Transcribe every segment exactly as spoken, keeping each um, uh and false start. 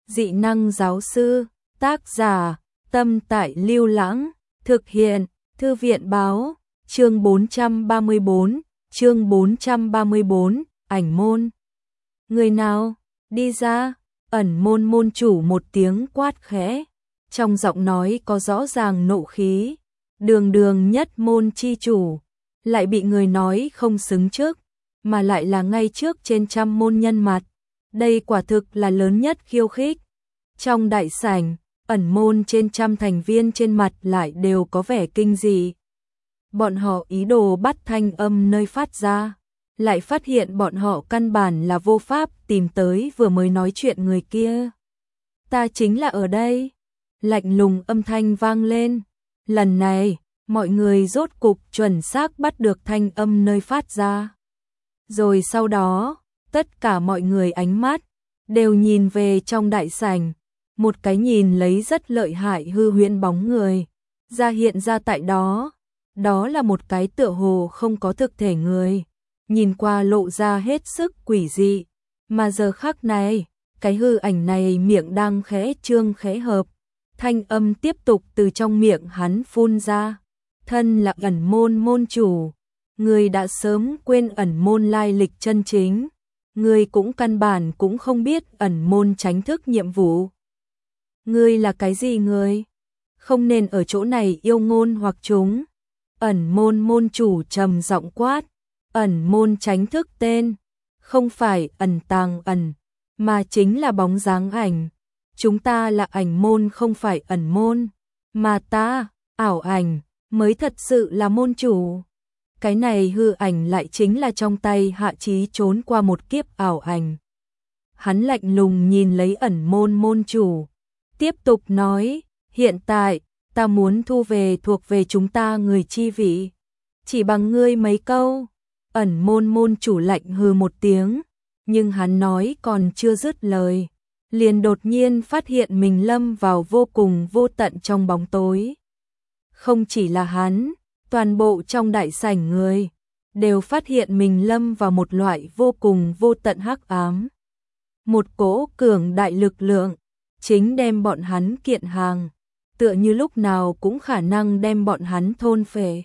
Dị năng giáo sư, tác giả, Tâm Tại Lưu Lãng, thực hiện, Thư viện báo, chương bốn trăm ba mươi bốn, chương bốn trăm ba mươi bốn, ảnh môn. Người nào, đi ra, ẩn môn môn chủ một tiếng quát khẽ, trong giọng nói có rõ ràng nộ khí, đường đường nhất môn chi chủ, lại bị người nói không xứng trước, mà lại là ngay trước trên trăm môn nhân mặt, đây quả thực là lớn nhất khiêu khích. Trong đại sảnh, ẩn môn trên trăm thành viên trên mặt lại đều có vẻ kinh dị. Bọn họ ý đồ bắt thanh âm nơi phát ra, lại phát hiện bọn họ căn bản là vô pháp tìm tới vừa mới nói chuyện người kia. Ta chính là ở đây. Lạnh lùng âm thanh vang lên. Lần này, mọi người rốt cục chuẩn xác bắt được thanh âm nơi phát ra. Rồi sau đó, tất cả mọi người ánh mắt đều nhìn về trong đại sảnh. Một cái nhìn lấy rất lợi hại hư huyễn bóng người ra hiện ra tại đó. Đó là một cái tựa hồ không có thực thể người, nhìn qua lộ ra hết sức quỷ dị, mà giờ khắc này, cái hư ảnh này miệng đang khẽ trương khẽ hợp, thanh âm tiếp tục từ trong miệng hắn phun ra, thân là ẩn môn môn chủ, người đã sớm quên ẩn môn lai lịch chân chính, người cũng căn bản cũng không biết ẩn môn tránh thức nhiệm vụ. Ngươi là cái gì người? Không nên ở chỗ này yêu ngôn hoặc chúng. Ẩn môn môn chủ trầm giọng quát, ẩn môn tránh thức tên, không phải ẩn tàng ẩn, mà chính là bóng dáng ảnh. Chúng ta là ảnh môn không phải ẩn môn, mà ta, ảo ảnh, mới thật sự là môn chủ. Cái này hư ảnh lại chính là trong tay Hạ Chí trốn qua một kiếp ảo ảnh. Hắn lạnh lùng nhìn lấy ẩn môn môn chủ, tiếp tục nói, hiện tại, ta muốn thu về thuộc về chúng ta người chi vị. Chỉ bằng ngươi mấy câu, ẩn môn môn chủ lạnh hừ một tiếng, nhưng hắn nói còn chưa dứt lời, liền đột nhiên phát hiện mình lâm vào vô cùng vô tận trong bóng tối. Không chỉ là hắn, toàn bộ trong đại sảnh người, đều phát hiện mình lâm vào một loại vô cùng vô tận hắc ám. Một cỗ cường đại lực lượng, chính đem bọn hắn kiện hàng, tựa như lúc nào cũng khả năng đem bọn hắn thôn phệ.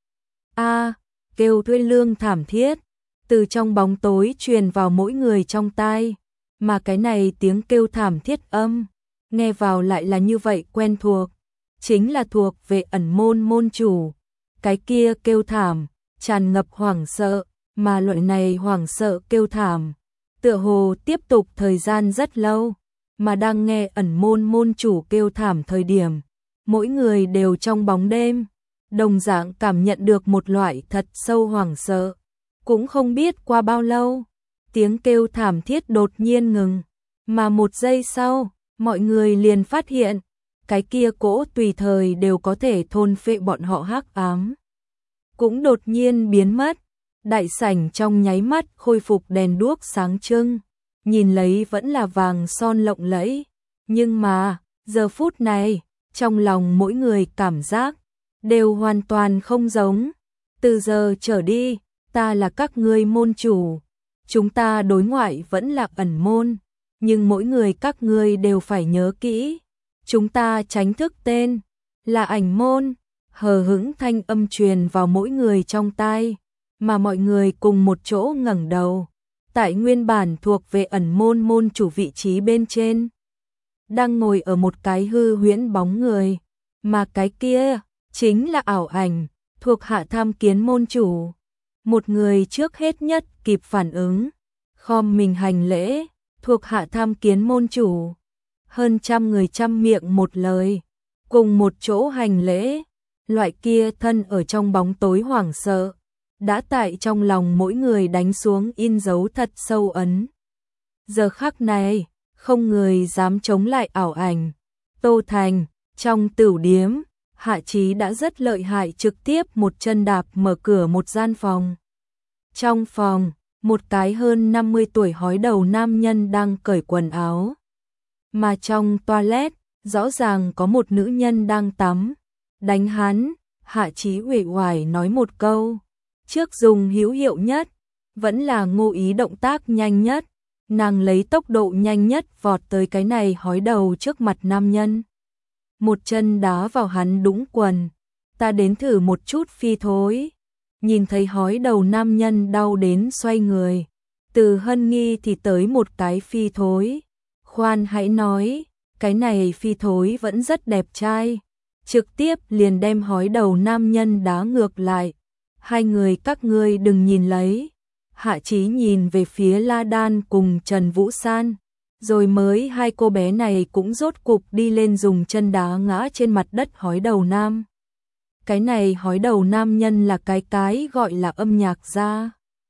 A, kêu thuê lương thảm thiết, từ trong bóng tối truyền vào mỗi người trong tai, mà cái này tiếng kêu thảm thiết âm, nghe vào lại là như vậy quen thuộc, chính là thuộc về ẩn môn môn chủ. Cái kia kêu thảm, tràn ngập hoảng sợ, mà loại này hoảng sợ kêu thảm, tựa hồ tiếp tục thời gian rất lâu. Mà đang nghe ẩn môn môn chủ kêu thảm thời điểm, mỗi người đều trong bóng đêm, đồng dạng cảm nhận được một loại thật sâu hoảng sợ. Cũng không biết qua bao lâu, tiếng kêu thảm thiết đột nhiên ngừng, mà một giây sau, mọi người liền phát hiện, cái kia cỗ tùy thời đều có thể thôn phệ bọn họ hắc ám, cũng đột nhiên biến mất. Đại sảnh trong nháy mắt khôi phục đèn đuốc sáng trưng. Nhìn lấy vẫn là vàng son lộng lẫy, nhưng mà, giờ phút này, trong lòng mỗi người cảm giác, đều hoàn toàn không giống. Từ giờ trở đi, ta là các ngươi môn chủ, chúng ta đối ngoại vẫn là ẩn môn, nhưng mỗi người các ngươi đều phải nhớ kỹ, chúng ta tránh thức tên, là ảnh môn, hờ hững thanh âm truyền vào mỗi người trong tai, mà mọi người cùng một chỗ ngẩng đầu. Tại nguyên bản thuộc về ẩn môn môn chủ vị trí bên trên, đang ngồi ở một cái hư huyễn bóng người, mà cái kia chính là ảo ảnh, thuộc hạ tham kiến môn chủ. Một người trước hết nhất kịp phản ứng, khom mình hành lễ, thuộc hạ tham kiến môn chủ. Hơn trăm người trăm miệng một lời, cùng một chỗ hành lễ, loại kia thân ở trong bóng tối hoảng sợ, đã tại trong lòng mỗi người đánh xuống in dấu thật sâu ấn. Giờ khắc này, không người dám chống lại ảo ảnh. Tô Thành, trong tửu điếm, Hạ Chí đã rất lợi hại trực tiếp một chân đạp mở cửa một gian phòng. Trong phòng, một cái hơn năm mươi tuổi hói đầu nam nhân đang cởi quần áo. Mà trong toilet, rõ ràng có một nữ nhân đang tắm. Đánh hắn, Hạ Chí uể oải nói một câu. Trước dùng hữu hiệu nhất, vẫn là ngụ ý động tác nhanh nhất, nàng lấy tốc độ nhanh nhất vọt tới cái này hói đầu trước mặt nam nhân. Một chân đá vào hắn đũng quần, ta đến thử một chút phi thối. Nhìn thấy hói đầu nam nhân đau đến xoay người, Từ Hân Nghi thì tới một cái phi thối. Khoan hãy nói, cái này phi thối vẫn rất đẹp trai. Trực tiếp liền đem hói đầu nam nhân đá ngược lại. Hai người các ngươi đừng nhìn lấy. Hạ Chí nhìn về phía La Đan cùng Trần Vũ San. Rồi mới hai cô bé này cũng rốt cục đi lên dùng chân đá ngã trên mặt đất hói đầu nam. Cái này hói đầu nam nhân là cái cái gọi là âm nhạc gia.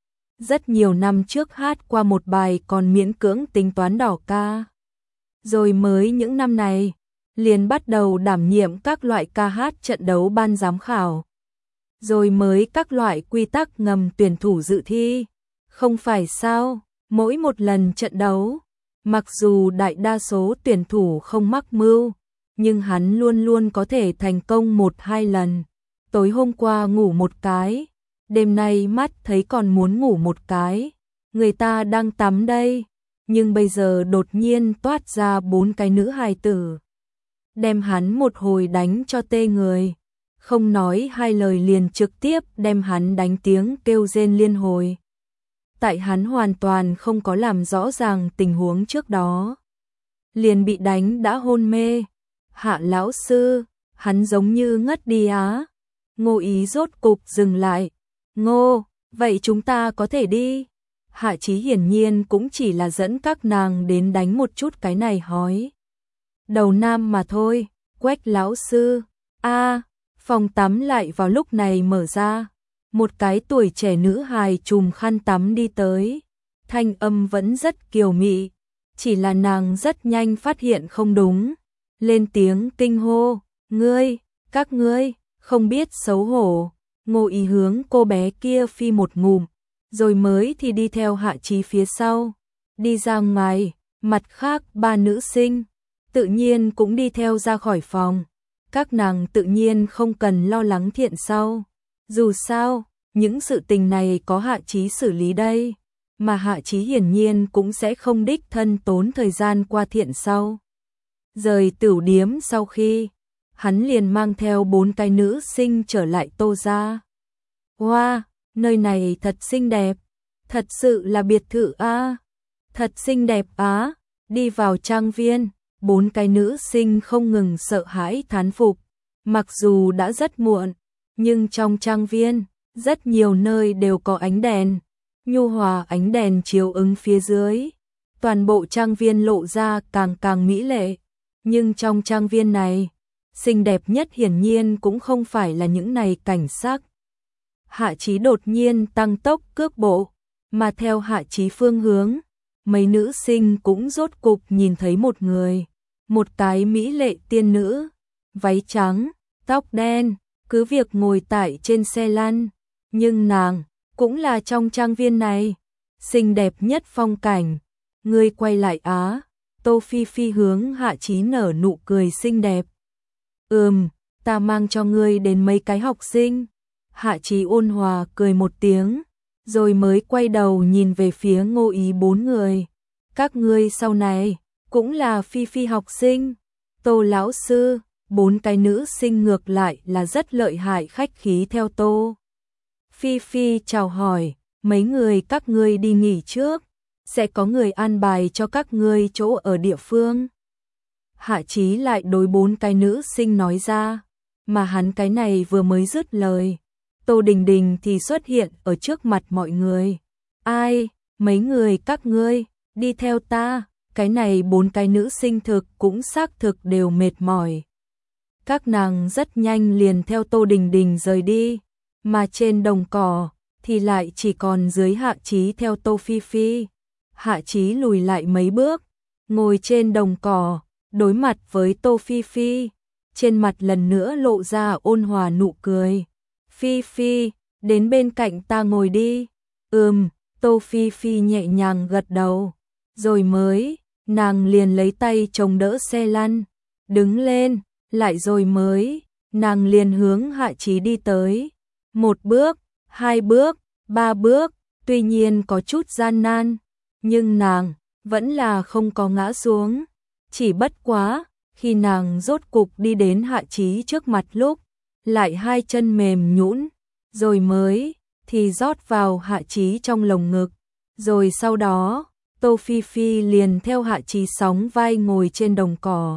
Rất nhiều năm trước hát qua một bài còn miễn cưỡng tính toán đỏ ca. Rồi mới những năm này, liền bắt đầu đảm nhiệm các loại ca hát trận đấu ban giám khảo. Rồi mới các loại quy tắc ngầm tuyển thủ dự thi. Không phải sao, mỗi một lần trận đấu, mặc dù đại đa số tuyển thủ không mắc mưu, nhưng hắn luôn luôn có thể thành công một hai lần. Tối hôm qua ngủ một cái, đêm nay mắt thấy còn muốn ngủ một cái. Người ta đang tắm đây, nhưng bây giờ đột nhiên toát ra bốn cái nữ hài tử. Đem hắn một hồi đánh cho tê người. Không nói hai lời liền trực tiếp đem hắn đánh tiếng kêu rên liên hồi. Tại hắn hoàn toàn không có làm rõ ràng tình huống trước đó. Liền bị đánh đã hôn mê. Hạ lão sư, hắn giống như ngất đi á. Ngô Ý rốt cục dừng lại. Ngô, vậy chúng ta có thể đi. Hạ Chí hiển nhiên cũng chỉ là dẫn các nàng đến đánh một chút cái này hói đầu nam mà thôi. Quách lão sư, a, phòng tắm lại vào lúc này mở ra. Một cái tuổi trẻ nữ hài trùm khăn tắm đi tới. Thanh âm vẫn rất kiều mị, chỉ là nàng rất nhanh phát hiện không đúng. Lên tiếng kinh hô, ngươi, các ngươi, không biết xấu hổ. Ngô Ý hướng cô bé kia phi một ngụm, rồi mới thì đi theo Hạ Chí phía sau. Đi ra ngoài, mặt khác ba nữ sinh, tự nhiên cũng đi theo ra khỏi phòng. Các nàng tự nhiên không cần lo lắng thiện sau. Dù sao, những sự tình này có Hạ Chí xử lý đây, mà Hạ Chí hiển nhiên cũng sẽ không đích thân tốn thời gian qua thiện sau. Rời tửu điếm sau khi, hắn liền mang theo bốn cái nữ sinh trở lại Tô gia. Wow, nơi này thật xinh đẹp, thật sự là biệt thự a, thật xinh đẹp á. Đi vào trang viên, bốn cái nữ sinh không ngừng sợ hãi thán phục. Mặc dù đã rất muộn, nhưng trong trang viên, rất nhiều nơi đều có ánh đèn, nhu hòa ánh đèn chiếu ứng phía dưới. Toàn bộ trang viên lộ ra càng càng mỹ lệ. Nhưng trong trang viên này, xinh đẹp nhất hiển nhiên cũng không phải là những này cảnh sắc. Hạ Chí đột nhiên tăng tốc cước bộ, mà theo Hạ Chí phương hướng, mấy nữ sinh cũng rốt cục nhìn thấy một người. Một cái mỹ lệ tiên nữ, váy trắng, tóc đen, cứ việc ngồi tại trên xe lăn, nhưng nàng cũng là trong trang viên này xinh đẹp nhất phong cảnh. Ngươi quay lại á. Tô Phi Phi hướng Hạ Chí nở nụ cười xinh đẹp. Ừm, ta mang cho ngươi đến mấy cái học sinh. Hạ Chí ôn hòa cười một tiếng, rồi mới quay đầu nhìn về phía Ngô Ý bốn người. Các ngươi sau này cũng là Phi Phi học sinh. Tô lão sư, bốn cái nữ sinh ngược lại là rất lợi hại khách khí theo Tô Phi Phi chào hỏi, mấy người các ngươi đi nghỉ trước, sẽ có người an bài cho các ngươi chỗ ở địa phương. Hạ Chí lại đối bốn cái nữ sinh nói ra, mà hắn cái này vừa mới dứt lời, Tô Đình Đình thì xuất hiện ở trước mặt mọi người. Ai, mấy người các ngươi, đi theo ta. Cái này bốn cái nữ sinh thực cũng xác thực đều mệt mỏi. Các nàng rất nhanh liền theo Tô Đình Đình rời đi, mà trên đồng cỏ thì lại chỉ còn dưới Hạ Chí theo Tô Phi Phi. Hạ Chí lùi lại mấy bước, ngồi trên đồng cỏ, đối mặt với Tô Phi Phi, trên mặt lần nữa lộ ra ôn hòa nụ cười. Phi Phi, đến bên cạnh ta ngồi đi. Ừm, Tô Phi Phi nhẹ nhàng gật đầu, rồi mới, nàng liền lấy tay chống đỡ xe lăn, đứng lên, lại rồi mới, nàng liền hướng Hạ Chí đi tới. Một bước, hai bước, ba bước, tuy nhiên có chút gian nan, nhưng nàng vẫn là không có ngã xuống. Chỉ bất quá, khi nàng rốt cục đi đến Hạ Chí trước mặt lúc, lại hai chân mềm nhũn, rồi mới thì rót vào Hạ Chí trong lồng ngực. Rồi sau đó, Tô Phi Phi liền theo Hạ Chí sóng vai ngồi trên đồng cỏ.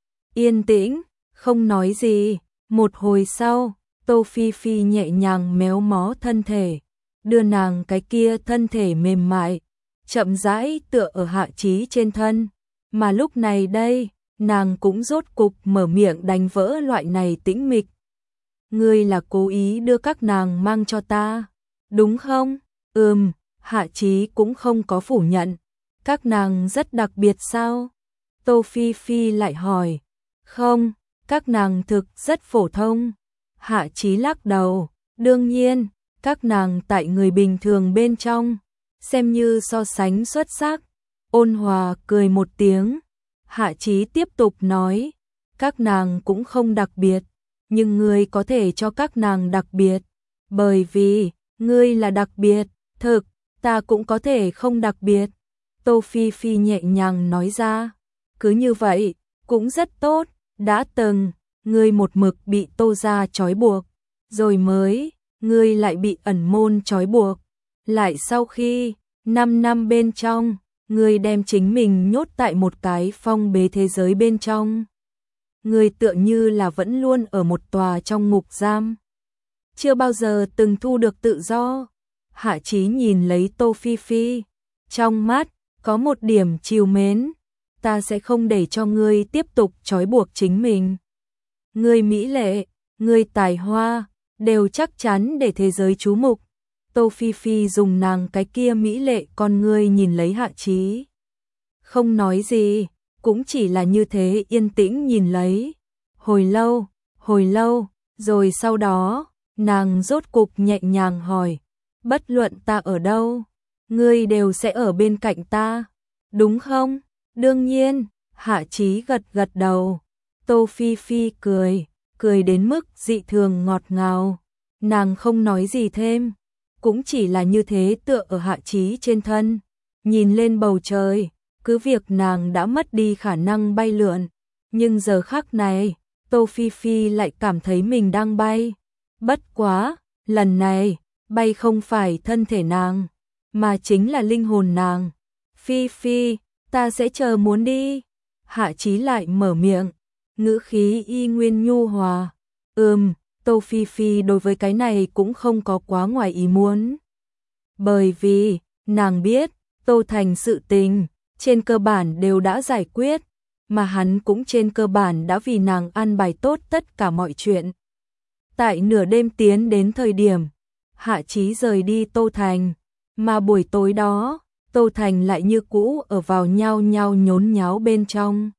Yên tĩnh, không nói gì. Một hồi sau, Tô Phi Phi nhẹ nhàng méo mó thân thể, đưa nàng cái kia thân thể mềm mại, chậm rãi tựa ở Hạ Chí trên thân. Mà lúc này đây, nàng cũng rốt cục mở miệng đánh vỡ loại này tĩnh mịch. Ngươi là cố ý đưa các nàng mang cho ta, đúng không? Ừm, Hạ Chí cũng không có phủ nhận. Các nàng rất đặc biệt sao? Tô Phi Phi lại hỏi. Không, các nàng thực rất phổ thông. Hạ Chí lắc đầu. Đương nhiên, các nàng tại người bình thường bên trong, xem như so sánh xuất sắc. Ôn Hòa cười một tiếng. Hạ Chí tiếp tục nói. Các nàng cũng không đặc biệt, nhưng ngươi có thể cho các nàng đặc biệt. Bởi vì, ngươi là đặc biệt, thực, ta cũng có thể không đặc biệt. Tô Phi Phi nhẹ nhàng nói ra. Cứ như vậy, cũng rất tốt. Đã từng, ngươi một mực bị Tô gia trói buộc, rồi mới, ngươi lại bị ẩn môn trói buộc. Lại sau khi, năm năm bên trong, ngươi đem chính mình nhốt tại một cái phong bế thế giới bên trong. Ngươi tựa như là vẫn luôn ở một tòa trong ngục giam, chưa bao giờ từng thu được tự do. Hạ Chí nhìn lấy Tô Phi Phi, trong mắt có một điểm trìu mến. Ta sẽ không để cho ngươi tiếp tục trói buộc chính mình. Ngươi mỹ lệ, ngươi tài hoa, đều chắc chắn để thế giới chú mục. Tô Phi Phi dùng nàng cái kia mỹ lệ con ngươi nhìn lấy Hạ Chí. Không nói gì, cũng chỉ là như thế yên tĩnh nhìn lấy. Hồi lâu, hồi lâu, rồi sau đó, nàng rốt cục nhẹ nhàng hỏi. Bất luận ta ở đâu, ngươi đều sẽ ở bên cạnh ta, đúng không? Đương nhiên, Hạ Chí gật gật đầu. Tô Phi Phi cười, cười đến mức dị thường ngọt ngào. Nàng không nói gì thêm, cũng chỉ là như thế tựa ở Hạ Chí trên thân, nhìn lên bầu trời. Cứ việc nàng đã mất đi khả năng bay lượn, nhưng giờ khắc này, Tô Phi Phi lại cảm thấy mình đang bay. Bất quá, lần này, bay không phải thân thể nàng, mà chính là linh hồn nàng. Phi Phi, ta sẽ chờ muốn đi. Hạ Chí lại mở miệng, ngữ khí y nguyên nhu hòa. Ừm, Tô Phi Phi đối với cái này cũng không có quá ngoài ý muốn. Bởi vì, nàng biết, Tô Thành sự tình, trên cơ bản đều đã giải quyết, mà hắn cũng trên cơ bản đã vì nàng an bài tốt tất cả mọi chuyện. Tại nửa đêm tiến đến thời điểm, Hạ Chí rời đi Tô Thành, mà buổi tối đó, Tô Thành lại như cũ ở vào nhao nhao nhốn nháo bên trong.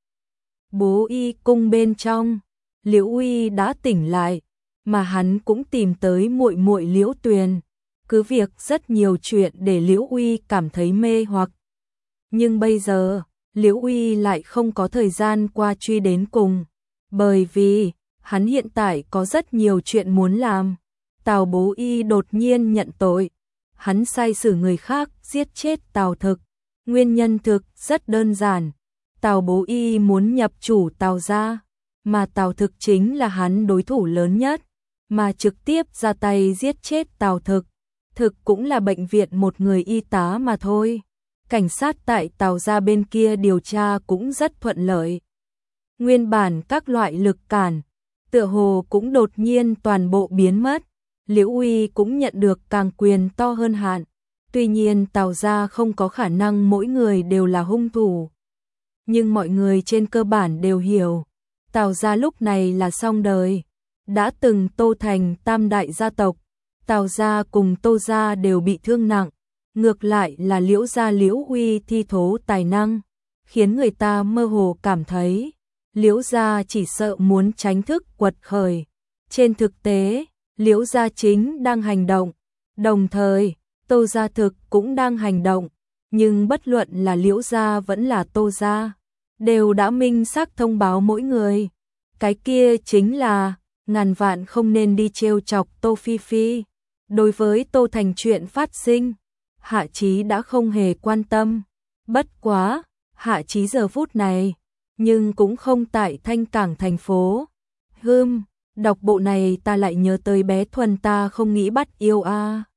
Bố y cung bên trong, Liễu Uy đã tỉnh lại, mà hắn cũng tìm tới muội muội Liễu Tuyền. Cứ việc rất nhiều chuyện để Liễu Uy cảm thấy mê hoặc. Nhưng bây giờ, Liễu Uy lại không có thời gian qua truy đến cùng, bởi vì hắn hiện tại có rất nhiều chuyện muốn làm. Tào Bố Y đột nhiên nhận tội, hắn sai xử người khác giết chết Tào Thực. Nguyên nhân thực rất đơn giản, Tào Bố Y muốn nhập chủ Tào gia, mà Tào Thực chính là hắn đối thủ lớn nhất, mà trực tiếp ra tay giết chết Tào Thực. Thực cũng là bệnh viện một người y tá mà thôi. Cảnh sát tại Tào gia bên kia điều tra cũng rất thuận lợi. Nguyên bản các loại lực cản, tựa hồ cũng đột nhiên toàn bộ biến mất. Liễu Uy cũng nhận được càng quyền to hơn hạn. Tuy nhiên Tào gia không có khả năng mỗi người đều là hung thủ. Nhưng mọi người trên cơ bản đều hiểu, Tào gia lúc này là xong đời. Đã từng Tô Thành tam đại gia tộc, Tào gia cùng Tô gia đều bị thương nặng. Ngược lại là Liễu gia Liễu Uy thi thố tài năng, khiến người ta mơ hồ cảm thấy Liễu gia chỉ sợ muốn tránh thức quật khởi. Trên thực tế, Liễu gia chính đang hành động, đồng thời Tô gia thực cũng đang hành động, nhưng bất luận là Liễu gia vẫn là Tô gia, đều đã minh xác thông báo mỗi người. Cái kia chính là ngàn vạn không nên đi trêu chọc Tô Phi Phi. Đối với Tô Thành chuyện phát sinh, Hạ Chí đã không hề quan tâm, Bất quá, Hạ Chí giờ phút này, nhưng cũng không tại Thanh Cảng thành phố. Hừm, đọc bộ này ta lại nhớ tới bé Thuần ta không nghĩ bắt yêu a.